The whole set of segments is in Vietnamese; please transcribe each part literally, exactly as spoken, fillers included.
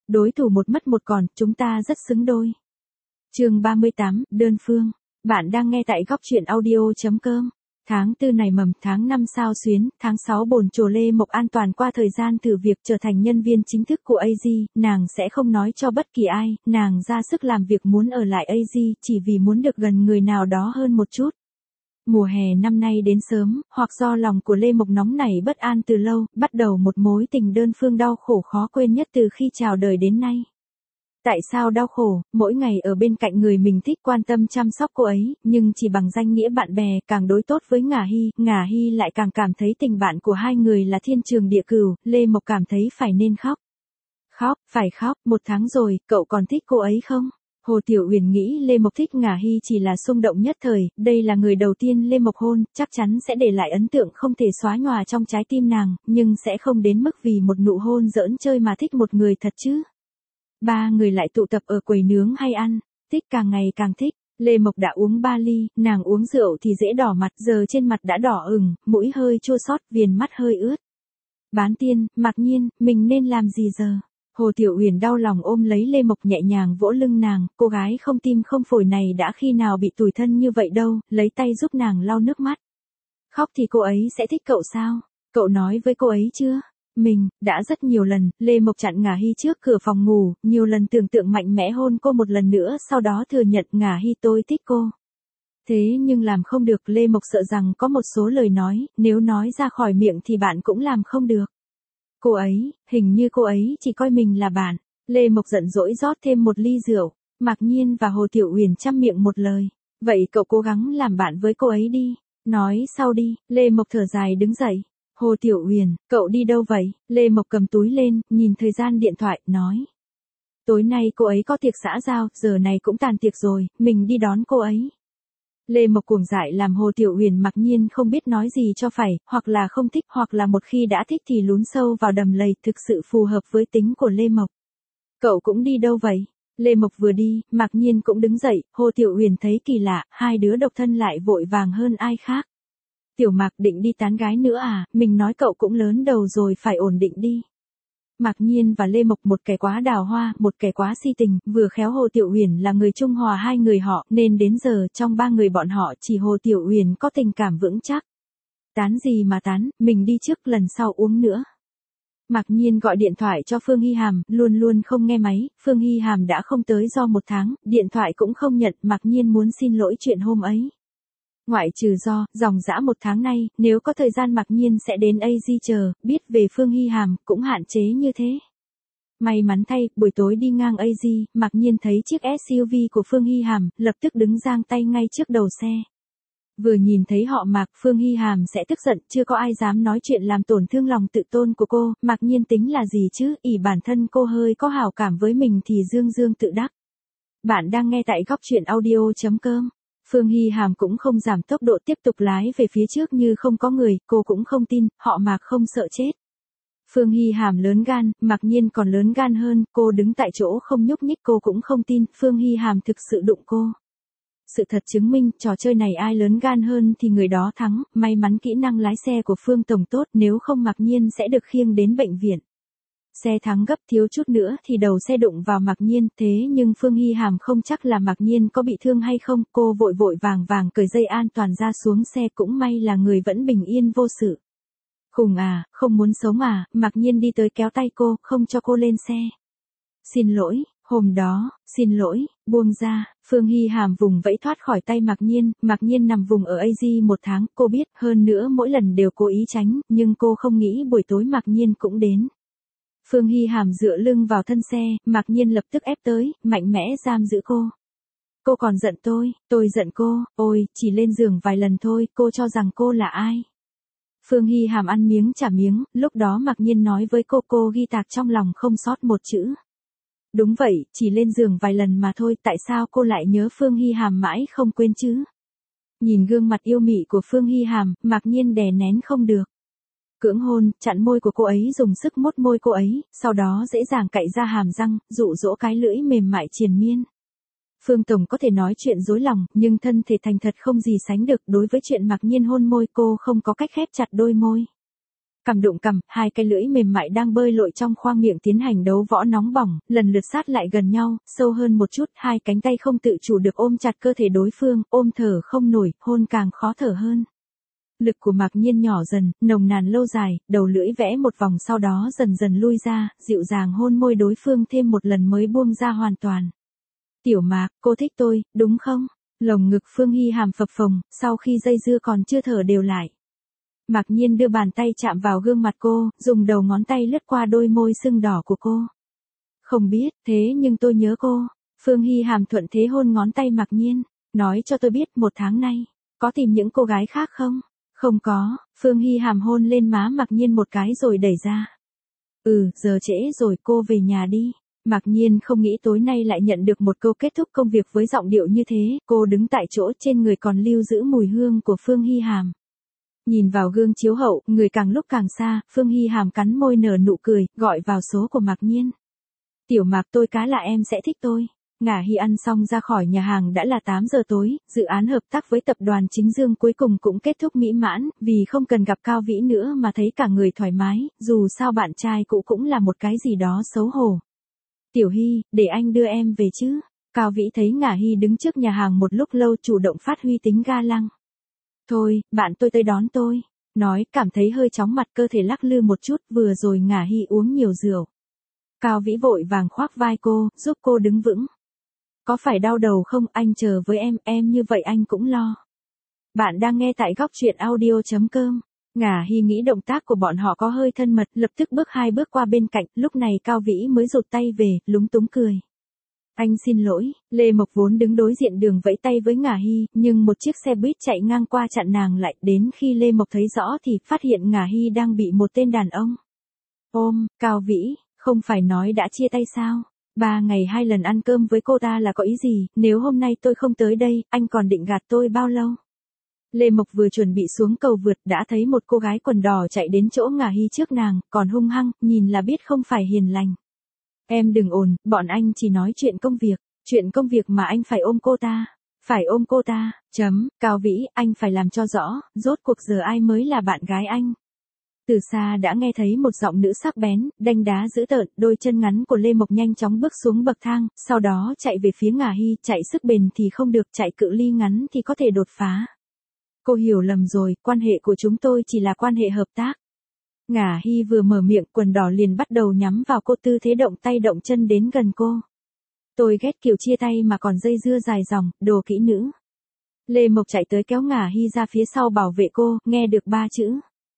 đối thủ một mất một còn, chúng ta rất xứng đôi. Chương ba mươi tám, đơn phương. Bạn đang nghe tại góc truyện audio.com. Tháng tư này mầm, tháng năm sao xuyến, tháng sáu bồn chồ Lê Mộc an toàn qua thời gian thử việc trở thành nhân viên chính thức của a giê, nàng sẽ không nói cho bất kỳ ai, nàng ra sức làm việc muốn ở lại a giê chỉ vì muốn được gần người nào đó hơn một chút. Mùa hè năm nay đến sớm, hoặc do lòng của Lê Mộc nóng nảy bất an từ lâu, bắt đầu một mối tình đơn phương đau khổ khó quên nhất từ khi chào đời đến nay. Tại sao đau khổ, mỗi ngày ở bên cạnh người mình thích quan tâm chăm sóc cô ấy, nhưng chỉ bằng danh nghĩa bạn bè, càng đối tốt với Ngả Hy, Ngả Hy lại càng cảm thấy tình bạn của hai người là thiên trường địa cửu, Lê Mộc cảm thấy phải nên khóc. Khóc, phải khóc, một tháng rồi, cậu còn thích cô ấy không? Hồ Tiểu Uyển nghĩ Lê Mộc thích Ngả Hy chỉ là xung động nhất thời, đây là người đầu tiên Lê Mộc hôn, chắc chắn sẽ để lại ấn tượng không thể xóa nhòa trong trái tim nàng, nhưng sẽ không đến mức vì một nụ hôn giỡn chơi mà thích một người thật chứ. Ba người lại tụ tập ở quầy nướng hay ăn, thích càng ngày càng thích. Lê Mộc đã uống ba ly, nàng uống rượu thì dễ đỏ mặt, giờ trên mặt đã đỏ ửng, mũi hơi chua xót, viền mắt hơi ướt. Bán tiên, Mạc Nhiên, mình nên làm gì giờ? Hồ Tiểu Uyển đau lòng ôm lấy Lê Mộc nhẹ nhàng vỗ lưng nàng, cô gái không tim không phổi này đã khi nào bị tủi thân như vậy đâu, lấy tay giúp nàng lau nước mắt. Khóc thì cô ấy sẽ thích cậu sao? Cậu nói với cô ấy chưa? Mình, đã rất nhiều lần, Lê Mộc chặn Ngả Hy trước cửa phòng ngủ, nhiều lần tưởng tượng mạnh mẽ hôn cô một lần nữa, sau đó thừa nhận Ngả Hy tôi thích cô. Thế nhưng làm không được, Lê Mộc sợ rằng có một số lời nói, nếu nói ra khỏi miệng thì bạn cũng làm không được. Cô ấy, hình như cô ấy chỉ coi mình là bạn. Lê Mộc giận dỗi rót thêm một ly rượu, Mạc Nhiên và Hồ Tiểu Uyển chăm miệng một lời. Vậy cậu cố gắng làm bạn với cô ấy đi. Nói sau đi, Lê Mộc thở dài đứng dậy. Hồ Tiểu Uyển, cậu đi đâu vậy? Lê Mộc cầm túi lên, nhìn thời gian điện thoại, nói. Tối nay cô ấy có tiệc xã giao, giờ này cũng tàn tiệc rồi, mình đi đón cô ấy. Lê Mộc cuồng dại làm Hồ Tiểu Uyển mặc nhiên không biết nói gì cho phải, hoặc là không thích, hoặc là một khi đã thích thì lún sâu vào đầm lầy, thực sự phù hợp với tính của Lê Mộc. Cậu cũng đi đâu vậy? Lê Mộc vừa đi, mặc nhiên cũng đứng dậy, Hồ Tiểu Uyển thấy kỳ lạ, hai đứa độc thân lại vội vàng hơn ai khác. Tiểu Mạc định đi tán gái nữa à, mình nói cậu cũng lớn đầu rồi phải ổn định đi. Mạc Nhiên và Lê Mộc một kẻ quá đào hoa, một kẻ quá si tình, vừa khéo Hồ Tiểu Uyển là người trung hòa hai người họ, nên đến giờ trong ba người bọn họ chỉ Hồ Tiểu Uyển có tình cảm vững chắc. Tán gì mà tán, mình đi trước lần sau uống nữa. Mạc Nhiên gọi điện thoại cho Phương Hy Hàm, luôn luôn không nghe máy, Phương Hy Hàm đã không tới do một tháng, điện thoại cũng không nhận, Mạc Nhiên muốn xin lỗi chuyện hôm ấy. Ngoại trừ do, dòng dã một tháng nay, nếu có thời gian Mạc Nhiên sẽ đến a giê chờ, biết về Phương Hy Hàm, cũng hạn chế như thế. May mắn thay, buổi tối đi ngang a giê, Mạc Nhiên thấy chiếc ét u vê của Phương Hy Hàm, lập tức đứng giang tay ngay trước đầu xe. Vừa nhìn thấy họ Mạc, Phương Hy Hàm sẽ tức giận, chưa có ai dám nói chuyện làm tổn thương lòng tự tôn của cô, Mạc Nhiên tính là gì chứ, ỷ bản thân cô hơi có hảo cảm với mình thì dương dương tự đắc. Bạn đang nghe tại góc truyện audio.com. Phương Hy Hàm cũng không giảm tốc độ tiếp tục lái về phía trước như không có người, cô cũng không tin, họ Mạc không sợ chết. Phương Hy Hàm lớn gan, Mạc Nhiên còn lớn gan hơn, cô đứng tại chỗ không nhúc nhích, cô cũng không tin, Phương Hy Hàm thực sự đụng cô. Sự thật chứng minh, trò chơi này ai lớn gan hơn thì người đó thắng, may mắn kỹ năng lái xe của Phương Tổng tốt, nếu không Mạc Nhiên sẽ được khiêng đến bệnh viện. Xe thắng gấp thiếu chút nữa thì đầu xe đụng vào Mạc Nhiên, thế nhưng Phương Hy Hàm không chắc là Mạc Nhiên có bị thương hay không, cô vội vội vàng vàng cởi dây an toàn ra xuống xe, cũng may là người vẫn bình yên vô sự. Khùng à, không muốn sống à, Mạc Nhiên đi tới kéo tay cô, không cho cô lên xe. Xin lỗi, hôm đó, xin lỗi, buông ra, Phương Hy Hàm vùng vẫy thoát khỏi tay Mạc Nhiên, Mạc Nhiên nằm vùng ở a giê một tháng, cô biết, hơn nữa mỗi lần đều cố ý tránh, nhưng cô không nghĩ buổi tối Mạc Nhiên cũng đến. Phương Hy Hàm dựa lưng vào thân xe, Mạc Nhiên lập tức ép tới, mạnh mẽ giam giữ cô. Cô còn giận tôi, tôi giận cô, ôi, chỉ lên giường vài lần thôi, cô cho rằng cô là ai? Phương Hy Hàm ăn miếng trả miếng, lúc đó Mạc Nhiên nói với cô, cô ghi tạc trong lòng không sót một chữ. Đúng vậy, chỉ lên giường vài lần mà thôi, tại sao cô lại nhớ Phương Hy Hàm mãi không quên chứ? Nhìn gương mặt yêu mị của Phương Hy Hàm, Mạc Nhiên đè nén không được. Cưỡng hôn, chặn môi của cô ấy, dùng sức mốt môi cô ấy, sau đó dễ dàng cạy ra hàm răng, dụ dỗ cái lưỡi mềm mại triền miên. Phương Tổng có thể nói chuyện dối lòng, nhưng thân thể thành thật không gì sánh được, đối với chuyện Mạc Nhiên hôn môi cô không có cách khép chặt đôi môi. Cằm đụng cằm, hai cái lưỡi mềm mại đang bơi lội trong khoang miệng tiến hành đấu võ nóng bỏng, lần lượt sát lại gần nhau, sâu hơn một chút, hai cánh tay không tự chủ được ôm chặt cơ thể đối phương, ôm thở không nổi, hôn càng khó thở hơn. Lực của Mạc Nhiên nhỏ dần, nồng nàn lâu dài, đầu lưỡi vẽ một vòng sau đó dần dần lui ra, dịu dàng hôn môi đối phương thêm một lần mới buông ra hoàn toàn. Tiểu Mạc, cô thích tôi, đúng không? Lồng ngực Phương Hy Hàm phập phồng, sau khi dây dưa còn chưa thở đều lại. Mạc Nhiên đưa bàn tay chạm vào gương mặt cô, dùng đầu ngón tay lướt qua đôi môi sưng đỏ của cô. Không biết, thế nhưng tôi nhớ cô. Phương Hy Hàm thuận thế hôn ngón tay Mạc Nhiên, nói cho tôi biết một tháng nay, có tìm những cô gái khác không? Không có, Phương Hy Hàm hôn lên má Mạc Nhiên một cái rồi đẩy ra. Ừ, giờ trễ rồi, cô về nhà đi. Mạc Nhiên không nghĩ tối nay lại nhận được một câu kết thúc công việc với giọng điệu như thế, cô đứng tại chỗ, trên người còn lưu giữ mùi hương của Phương Hy Hàm. Nhìn vào gương chiếu hậu, người càng lúc càng xa, Phương Hy Hàm cắn môi nở nụ cười, gọi vào số của Mạc Nhiên. Tiểu Mạc, tôi cá là em sẽ thích tôi. Ngả Hy ăn xong ra khỏi nhà hàng đã là tám giờ tối, dự án hợp tác với tập đoàn Chính Dương cuối cùng cũng kết thúc mỹ mãn, vì không cần gặp Cao Vĩ nữa mà thấy cả người thoải mái, dù sao bạn trai cũ cũng là một cái gì đó xấu hổ. Tiểu Hy, để anh đưa em về chứ. Cao Vĩ thấy Ngả Hy đứng trước nhà hàng một lúc lâu chủ động phát huy tính ga lăng. Thôi, bạn tôi tới đón tôi. Nói, cảm thấy hơi chóng mặt, cơ thể lắc lư một chút, vừa rồi Ngả Hy uống nhiều rượu. Cao Vĩ vội vàng khoác vai cô, giúp cô đứng vững. Có phải đau đầu không, anh chờ với em, em như vậy anh cũng lo. Bạn đang nghe tại góc truyện audio chấm com. Ngả Hy nghĩ động tác của bọn họ có hơi thân mật, lập tức bước hai bước qua bên cạnh, lúc này Cao Vĩ mới rụt tay về, lúng túng cười. Anh xin lỗi, Lê Mộc vốn đứng đối diện đường vẫy tay với Ngả Hy, nhưng một chiếc xe buýt chạy ngang qua chặn nàng lại, đến khi Lê Mộc thấy rõ thì phát hiện Ngả Hy đang bị một tên đàn ông ôm. Cao Vĩ, không phải nói đã chia tay sao? Ba ngày hai lần ăn cơm với cô ta là có ý gì, nếu hôm nay tôi không tới đây, anh còn định gạt tôi bao lâu? Lê Mộc vừa chuẩn bị xuống cầu vượt đã thấy một cô gái quần đỏ chạy đến chỗ Ngả Hy trước nàng, còn hung hăng, nhìn là biết không phải hiền lành. Em đừng ồn, bọn anh chỉ nói chuyện công việc, chuyện công việc mà anh phải ôm cô ta, phải ôm cô ta, chấm, Cao Vĩ, anh phải làm cho rõ, rốt cuộc giờ ai mới là bạn gái anh. Từ xa đã nghe thấy một giọng nữ sắc bén, đanh đá dữ tợn, đôi chân ngắn của Lê Mộc nhanh chóng bước xuống bậc thang, sau đó chạy về phía Ngả Hy, chạy sức bền thì không được, chạy cự ly ngắn thì có thể đột phá. Cô hiểu lầm rồi, quan hệ của chúng tôi chỉ là quan hệ hợp tác. Ngả Hy vừa mở miệng, quần đỏ liền bắt đầu nhắm vào cô, tư thế động tay động chân đến gần cô. Tôi ghét kiểu chia tay mà còn dây dưa dài dòng, đồ kỹ nữ. Lê Mộc chạy tới kéo Ngả Hy ra phía sau bảo vệ cô, nghe được ba chữ.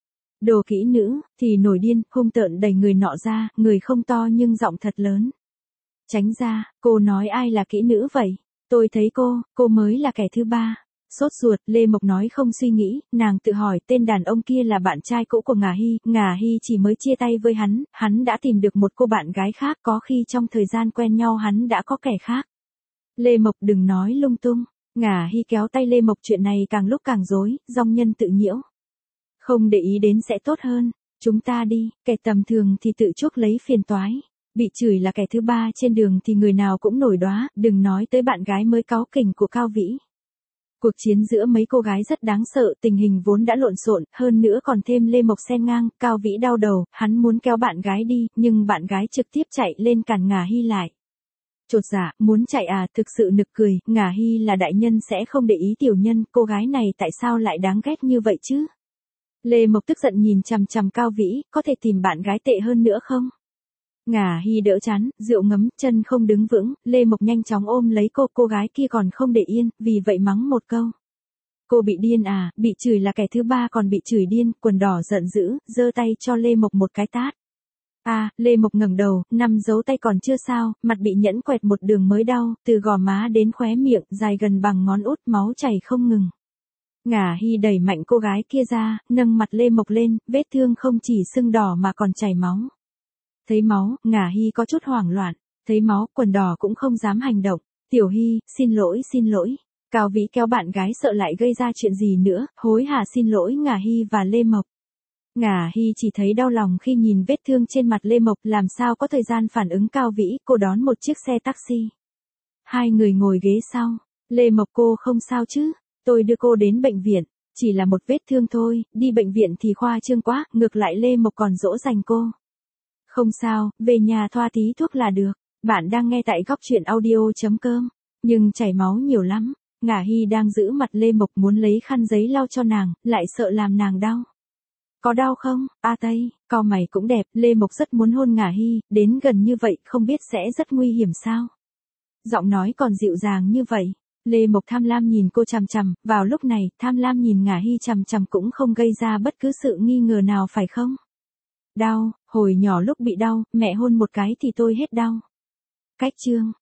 Đồ kỹ nữ, thì nổi điên, hung tợn đẩy người nọ ra, người không to nhưng giọng thật lớn. Tránh ra, cô nói ai là kỹ nữ vậy? Tôi thấy cô, cô mới là kẻ thứ ba. Sốt ruột, Lê Mộc nói không suy nghĩ, nàng tự hỏi tên đàn ông kia là bạn trai cũ của Ngả Hy, Ngả Hy chỉ mới chia tay với hắn, hắn đã tìm được một cô bạn gái khác, có khi trong thời gian quen nhau hắn đã có kẻ khác. Lê Mộc đừng nói lung tung, Ngả Hy kéo tay Lê Mộc, chuyện này càng lúc càng rối, dong nhân tự nhiễu. Không để ý đến sẽ tốt hơn, chúng ta đi, kẻ tầm thường thì tự chuốc lấy phiền toái. Bị chửi là kẻ thứ ba trên đường thì người nào cũng nổi đoá, đừng nói tới bạn gái mới cáu kỉnh của Cao Vĩ. Cuộc chiến giữa mấy cô gái rất đáng sợ, tình hình vốn đã lộn xộn, hơn nữa còn thêm Lê Mộc xen ngang, Cao Vĩ đau đầu, hắn muốn kéo bạn gái đi, nhưng bạn gái trực tiếp chạy lên cản Ngả Hy lại. Chột dạ, muốn chạy à, thực sự nực cười, Ngả Hy là đại nhân sẽ không để ý tiểu nhân, cô gái này tại sao lại đáng ghét như vậy chứ? Lê Mộc tức giận nhìn chằm chằm Cao Vĩ, có thể tìm bạn gái tệ hơn nữa không? Ngả Hy đỡ chán, rượu ngấm, chân không đứng vững, Lê Mộc nhanh chóng ôm lấy cô, cô gái kia còn không để yên, vì vậy mắng một câu. Cô bị điên à, bị chửi là kẻ thứ ba còn bị chửi điên, quần đỏ giận dữ, giơ tay cho Lê Mộc một cái tát. À, Lê Mộc ngẩng đầu, năm dấu tay còn chưa sao, mặt bị nhẫn quẹt một đường mới đau, từ gò má đến khóe miệng, dài gần bằng ngón út, máu chảy không ngừng. Ngả Hy đẩy mạnh cô gái kia ra, nâng mặt Lê Mộc lên, vết thương không chỉ sưng đỏ mà còn chảy máu. Thấy máu, Ngả Hy có chút hoảng loạn, thấy máu, quần đỏ cũng không dám hành động. Tiểu Hy, xin lỗi xin lỗi. Cao Vĩ kéo bạn gái sợ lại gây ra chuyện gì nữa, hối hả xin lỗi Ngả Hy và Lê Mộc. Ngả Hy chỉ thấy đau lòng khi nhìn vết thương trên mặt Lê Mộc, làm sao có thời gian phản ứng Cao Vĩ, cô đón một chiếc xe taxi. Hai người ngồi ghế sau, Lê Mộc cô không sao chứ, tôi đưa cô đến bệnh viện. Chỉ là một vết thương thôi, đi bệnh viện thì khoa trương quá, ngược lại Lê Mộc còn dỗ dành cô. Không sao, về nhà thoa tí thuốc là được. Bạn đang nghe tại góc chuyện audio.com. Nhưng chảy máu nhiều lắm. Ngả Hy đang giữ mặt Lê Mộc muốn lấy khăn giấy lau cho nàng, lại sợ làm nàng đau. Có đau không, A Tây, cau mày cũng đẹp, Lê Mộc rất muốn hôn Ngả Hy, đến gần như vậy không biết sẽ rất nguy hiểm sao. Giọng nói còn dịu dàng như vậy. Lê Mộc tham lam nhìn cô chằm chằm, vào lúc này, tham lam nhìn Ngả Hy chằm chằm cũng không gây ra bất cứ sự nghi ngờ nào phải không? Đau, hồi nhỏ lúc bị đau, mẹ hôn một cái thì tôi hết đau. Cách chương